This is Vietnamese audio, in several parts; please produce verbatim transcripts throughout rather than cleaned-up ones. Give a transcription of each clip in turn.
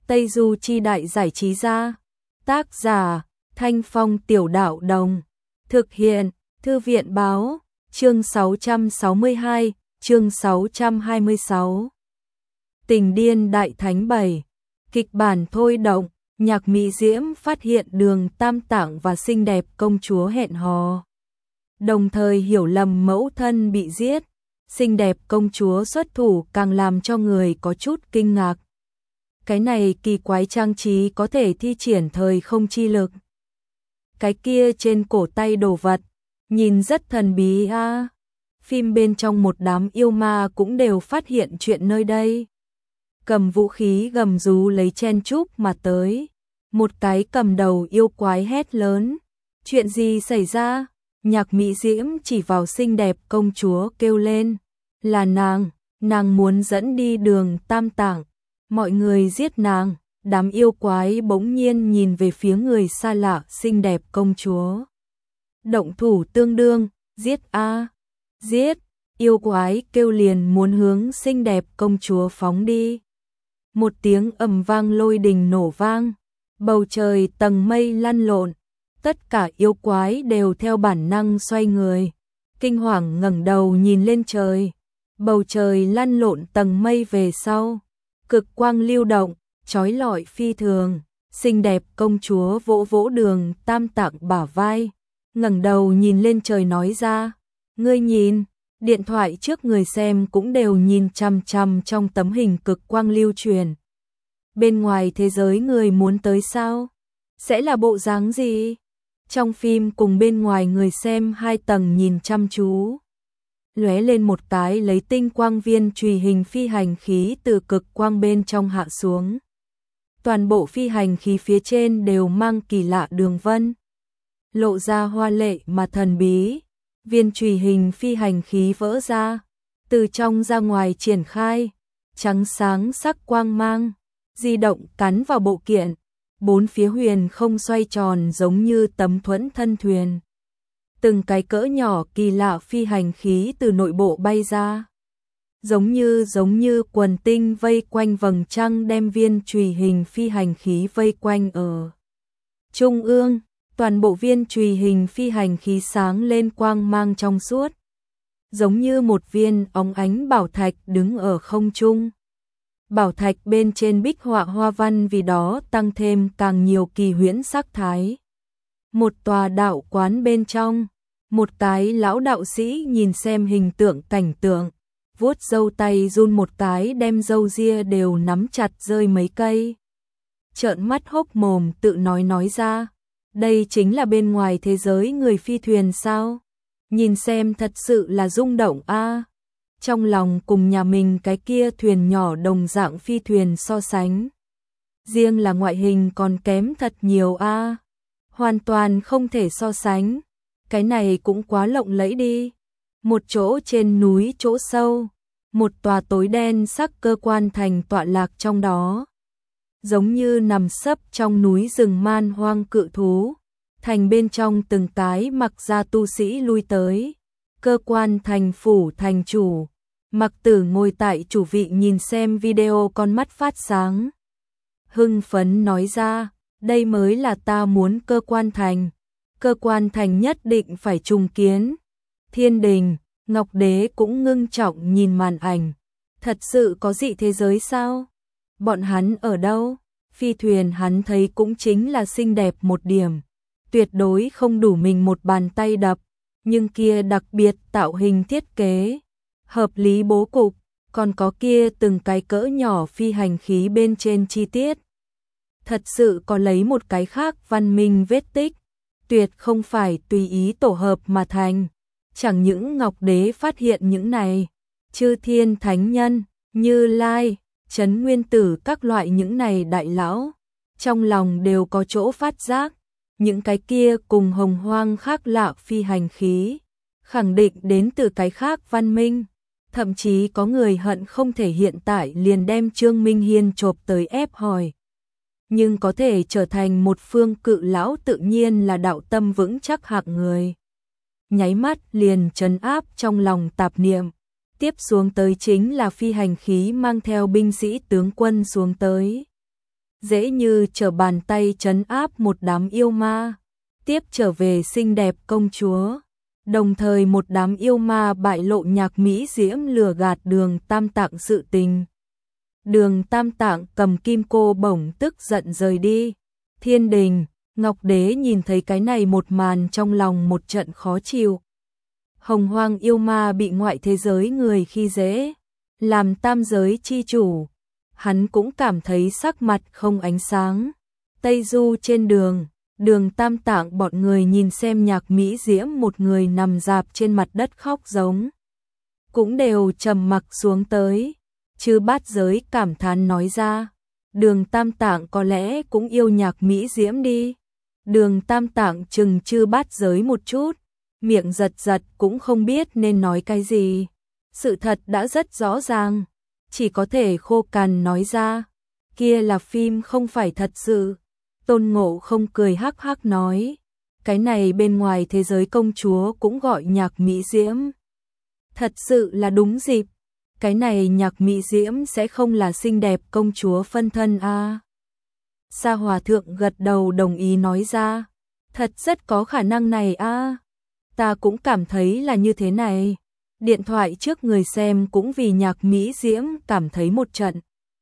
Tây Du Chi Đại Giải Trí Gia. Tác giả Thanh Phong Tiểu Đạo Đồng. Thực hiện Thư viện Báo. Chương sáu trăm sáu mươi hai, chương sáu trăm hai mươi sáu. Tình điên đại thánh bảy. Kịch bản thôi động, Nhạc Mỹ Diễm phát hiện Đường Tam Tạng và xinh đẹp công chúa hẹn hò. Đồng thời hiểu lầm mẫu thân bị giết, xinh đẹp công chúa xuất thủ càng làm cho người có chút kinh ngạc. Cái này kỳ quái trang trí có thể thi triển thời không chi lực. Cái kia trên cổ tay đồ vật, nhìn rất thần bí a. À. Phim bên trong một đám yêu ma cũng đều phát hiện chuyện nơi đây. Cầm vũ khí gầm rú lấy chen chúc mà tới. Một cái cầm đầu yêu quái hét lớn. Chuyện gì xảy ra? Nhạc Mỹ Diễm chỉ vào xinh đẹp công chúa kêu lên. Là nàng, nàng muốn dẫn đi Đường Tam Tạng. Mọi người giết nàng. Đám yêu quái bỗng nhiên nhìn về phía người xa lạ xinh đẹp công chúa. Động thủ tương đương, giết a, giết, yêu quái kêu liền muốn hướng xinh đẹp công chúa phóng đi. Một tiếng ầm vang lôi đình nổ vang, bầu trời tầng mây lăn lộn, tất cả yêu quái đều theo bản năng xoay người, kinh hoàng ngẩng đầu nhìn lên trời, bầu trời lăn lộn tầng mây về sau, cực quang lưu động, chói lọi phi thường, xinh đẹp công chúa vỗ vỗ Đường Tam Tạng bả vai, ngẩng đầu nhìn lên trời nói ra, ngươi nhìn, điện thoại trước người xem cũng đều nhìn chằm chằm trong tấm hình cực quang lưu truyền. Bên ngoài thế giới người muốn tới sao? Sẽ là bộ dáng gì? Trong phim cùng bên ngoài người xem hai tầng nhìn chăm chú. Lóe lên một cái lấy tinh quang viên chùy hình phi hành khí từ cực quang bên trong hạ xuống. Toàn bộ phi hành khí phía trên đều mang kỳ lạ đường vân. Lộ ra hoa lệ mà thần bí. Viên chùy hình phi hành khí vỡ ra, từ trong ra ngoài triển khai, trắng sáng sắc quang mang, di động cắn vào bộ kiện, bốn phía huyền không xoay tròn giống như tấm thuẫn thân thuyền. Từng cái cỡ nhỏ kỳ lạ phi hành khí từ nội bộ bay ra, giống như giống như quần tinh vây quanh vầng trăng đem viên chùy hình phi hành khí vây quanh ở trung ương. Toàn bộ viên chùy hình phi hành khí sáng lên quang mang trong suốt, giống như một viên óng ánh bảo thạch đứng ở không trung. Bảo thạch bên trên bích họa hoa văn vì đó tăng thêm càng nhiều kỳ huyễn sắc thái. Một tòa đạo quán bên trong, một cái lão đạo sĩ nhìn xem hình tượng cảnh tượng, vuốt râu tay run một cái đem râu ria đều nắm chặt rơi mấy cây. Trợn mắt hốc mồm tự nói nói ra. Đây chính là bên ngoài thế giới người phi thuyền sao? Nhìn xem thật sự là rung động a. À. Trong lòng cùng nhà mình cái kia thuyền nhỏ đồng dạng phi thuyền so sánh. Riêng là ngoại hình còn kém thật nhiều a. À. Hoàn toàn không thể so sánh. Cái này cũng quá lộng lẫy đi. Một chỗ trên núi chỗ sâu, một tòa tối đen sắc cơ quan thành tọa lạc trong đó. Giống như nằm sấp trong núi rừng man hoang cự thú, thành bên trong từng cái mặc ra tu sĩ lui tới, cơ quan thành phủ thành chủ, Mặc Tử ngồi tại chủ vị nhìn xem video con mắt phát sáng. Hưng phấn nói ra, đây mới là ta muốn cơ quan thành, cơ quan thành nhất định phải trùng kiến. Thiên Đình, Ngọc Đế cũng ngưng trọng nhìn màn ảnh, thật sự có dị thế giới sao? Bọn hắn ở đâu? Phi thuyền hắn thấy cũng chính là xinh đẹp một điểm, tuyệt đối không đủ mình một bàn tay đập, nhưng kia đặc biệt tạo hình thiết kế, hợp lý bố cục, còn có kia từng cái cỡ nhỏ phi hành khí bên trên chi tiết. Thật sự có lấy một cái khác văn minh vết tích, tuyệt không phải tùy ý tổ hợp mà thành. Chẳng những Ngọc Đế phát hiện những này, chư thiên thánh nhân, Như Lai, Trấn Nguyên Tử các loại những này đại lão, trong lòng đều có chỗ phát giác, những cái kia cùng hồng hoang khác lạ phi hành khí, khẳng định đến từ cái khác văn minh, thậm chí có người hận không thể hiện tại liền đem Trương Minh Hiên chộp tới ép hỏi. Nhưng có thể trở thành một phương cự lão tự nhiên là đạo tâm vững chắc hạng người. Nháy mắt liền trấn áp trong lòng tạp niệm. Tiếp xuống tới chính là phi hành khí mang theo binh sĩ tướng quân xuống tới. dễ như trở bàn tay trấn áp một đám yêu ma, tiếp trở về xinh đẹp công chúa. Đồng thời một đám yêu ma bại lộ Nhạc Mỹ Diễm lừa gạt Đường Tam Tạng sự tình. Đường Tam Tạng cầm kim cô bổng tức giận rời đi. Thiên đình, Ngọc Đế nhìn thấy cái này một màn trong lòng một trận khó chịu. Hồng Hoang yêu ma bị ngoại thế giới người khi dễ, làm tam giới chi chủ, hắn cũng cảm thấy sắc mặt không ánh sáng. Tây Du trên đường, Đường Tam Tạng bọn người nhìn xem Nhạc Mỹ Diễm một người nằm rạp trên mặt đất khóc giống, cũng đều trầm mặc xuống tới. Chư Bát Giới cảm thán nói ra, Đường Tam Tạng có lẽ cũng yêu Nhạc Mỹ Diễm đi. Đường Tam Tạng chừng Chư Bát Giới một chút, miệng giật giật cũng không biết nên nói cái gì. Sự thật đã rất rõ ràng, chỉ có thể khô cằn nói ra, kia là phim không phải thật sự. Tôn Ngộ Không cười hắc hắc nói, cái này bên ngoài thế giới công chúa cũng gọi Nhạc Mỹ Diễm. Thật sự là đúng dịp, cái này Nhạc Mỹ Diễm sẽ không là xinh đẹp công chúa phân thân a? À? Sa Hòa Thượng gật đầu đồng ý nói ra, thật rất có khả năng này a. À? Ta cũng cảm thấy là như thế này. Điện thoại trước người xem cũng vì Nhạc Mỹ Diễm cảm thấy một trận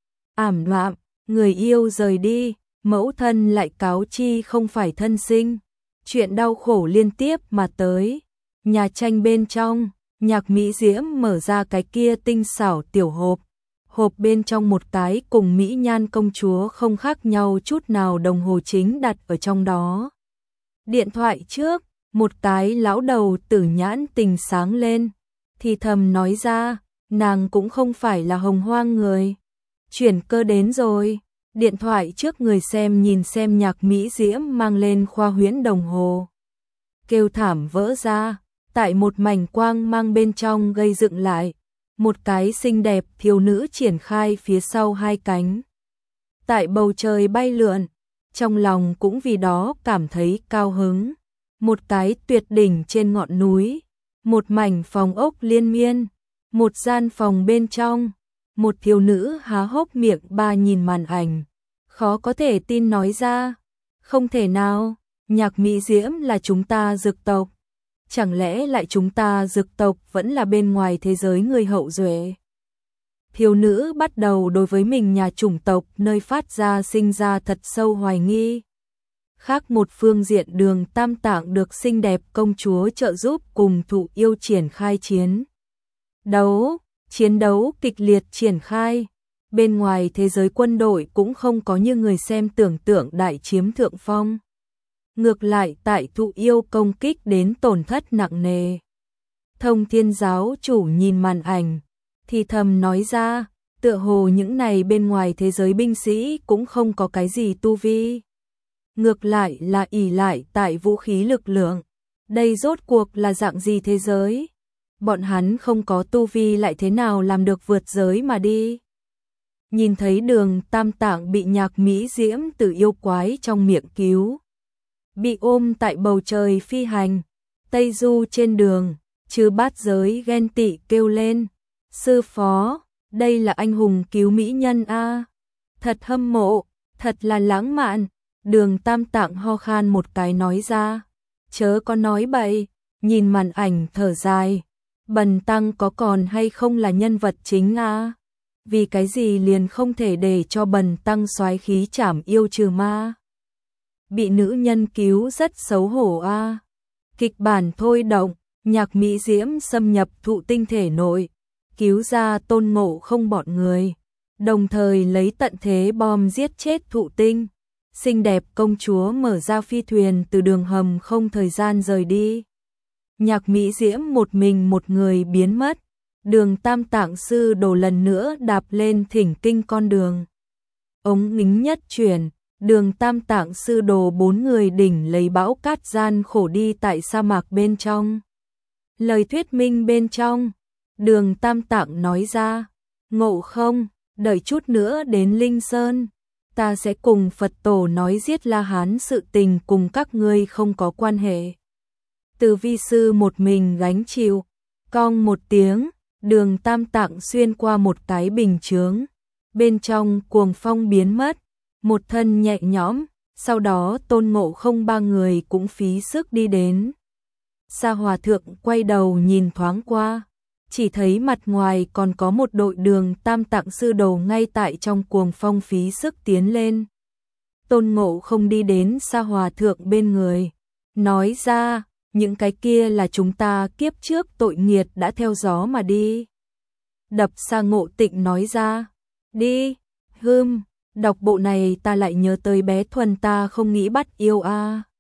ảm đạm, người yêu rời đi, mẫu thân lại cáo chi không phải thân sinh. Chuyện đau khổ liên tiếp mà tới. Nhà tranh bên trong, Nhạc Mỹ Diễm mở ra cái kia tinh xảo tiểu hộp. Hộp bên trong một cái cùng Mỹ Nhan công chúa không khác nhau chút nào đồng hồ chính đặt ở trong đó. Điện thoại trước, một cái lão đầu tử nhãn tình sáng lên, thì thầm nói ra, nàng cũng không phải là Hồng Hoang người. Chuyển cơ đến rồi. Điện thoại trước người xem nhìn xem Nhạc Mỹ Diễm mang lên khoa huyễn đồng hồ. Kêu thảm vỡ ra, tại một mảnh quang mang bên trong gây dựng lại. Một cái xinh đẹp thiếu nữ triển khai phía sau hai cánh. Tại bầu trời bay lượn, trong lòng cũng vì đó cảm thấy cao hứng. Một cái tuyệt đỉnh trên ngọn núi, một mảnh phòng ốc liên miên, một gian phòng bên trong, một thiếu nữ há hốc miệng ba nhìn màn ảnh, khó có thể tin nói ra, không thể nào, Nhạc Mỹ Diễm là chúng ta Dực tộc, chẳng lẽ lại chúng ta Dực tộc vẫn là bên ngoài thế giới người hậu duệ. Thiếu nữ bắt đầu đối với mình nhà chủng tộc nơi phát ra sinh ra thật sâu hoài nghi. Khác một phương diện Đường Tam Tạng được xinh đẹp công chúa trợ giúp cùng Thụ Yêu triển khai chiến đấu, chiến đấu kịch liệt triển khai. Bên ngoài thế giới quân đội cũng không có như người xem tưởng tượng đại chiếm thượng phong. Ngược lại tại Thụ Yêu công kích đến tổn thất nặng nề. Thông Thiên giáo chủ nhìn màn ảnh, thì thầm nói ra, tựa hồ những này bên ngoài thế giới binh sĩ cũng không có cái gì tu vi. Ngược lại là ỷ lại tại vũ khí lực lượng. Đây rốt cuộc là dạng gì thế giới? Bọn hắn không có tu vi lại thế nào làm được vượt giới mà đi? Nhìn thấy Đường Tam Tạng bị Nhạc Mỹ Diễm từ yêu quái trong miệng cứu, bị ôm tại bầu trời phi hành, Tây Du trên đường, Chư Bát Giới ghen tị kêu lên, sư phó, đây là anh hùng cứu mỹ nhân a, thật hâm mộ, thật là lãng mạn. Đường Tam Tạng ho khan một cái nói ra, chớ có nói bậy, nhìn màn ảnh thở dài, Bần tăng có còn hay không là nhân vật chính a? Vì cái gì liền không thể để cho Bần tăng soái khí trảm yêu trừ ma? Bị nữ nhân cứu rất xấu hổ a. Kịch bản thôi động, Nhạc Mỹ Diễm xâm nhập Thụ Tinh thể nội, cứu ra Tôn Ngộ Không bọn người, đồng thời lấy tận thế bom giết chết Thụ Tinh. Xinh đẹp công chúa mở ra phi thuyền từ đường hầm không thời gian rời đi. Nhạc Mỹ Diễm một mình một người biến mất. Đường Tam Tạng sư đồ lần nữa đạp lên thỉnh kinh con đường. Ống nghính nhất chuyển, Đường Tam Tạng sư đồ bốn người đỉnh lấy bão cát gian khổ đi tại sa mạc bên trong. Lời thuyết minh bên trong, Đường Tam Tạng nói ra, Ngộ Không, đợi chút nữa đến Linh Sơn, ta sẽ cùng Phật tổ nói giết La Hán sự tình cùng các ngươi không có quan hệ. Từ vi sư một mình gánh chịu, cong một tiếng, Đường Tam Tạng xuyên qua một cái bình chướng, bên trong cuồng phong biến mất, một thân nhẹ nhõm, sau đó Tôn Ngộ Không ba người cũng phí sức đi đến. Sa Hòa Thượng quay đầu nhìn thoáng qua, chỉ thấy mặt ngoài còn có một đội Đường Tam Tạng sư đồ ngay tại trong cuồng phong phí sức tiến lên. Tôn Ngộ Không đi đến Sa Hòa Thượng bên người, nói ra, những cái kia là chúng ta kiếp trước tội nghiệt đã theo gió mà đi. Đập Sa Ngộ Tịnh nói ra, đi, hưm, đọc bộ này ta lại nhớ tới bé Thuần ta không nghĩ bắt yêu a.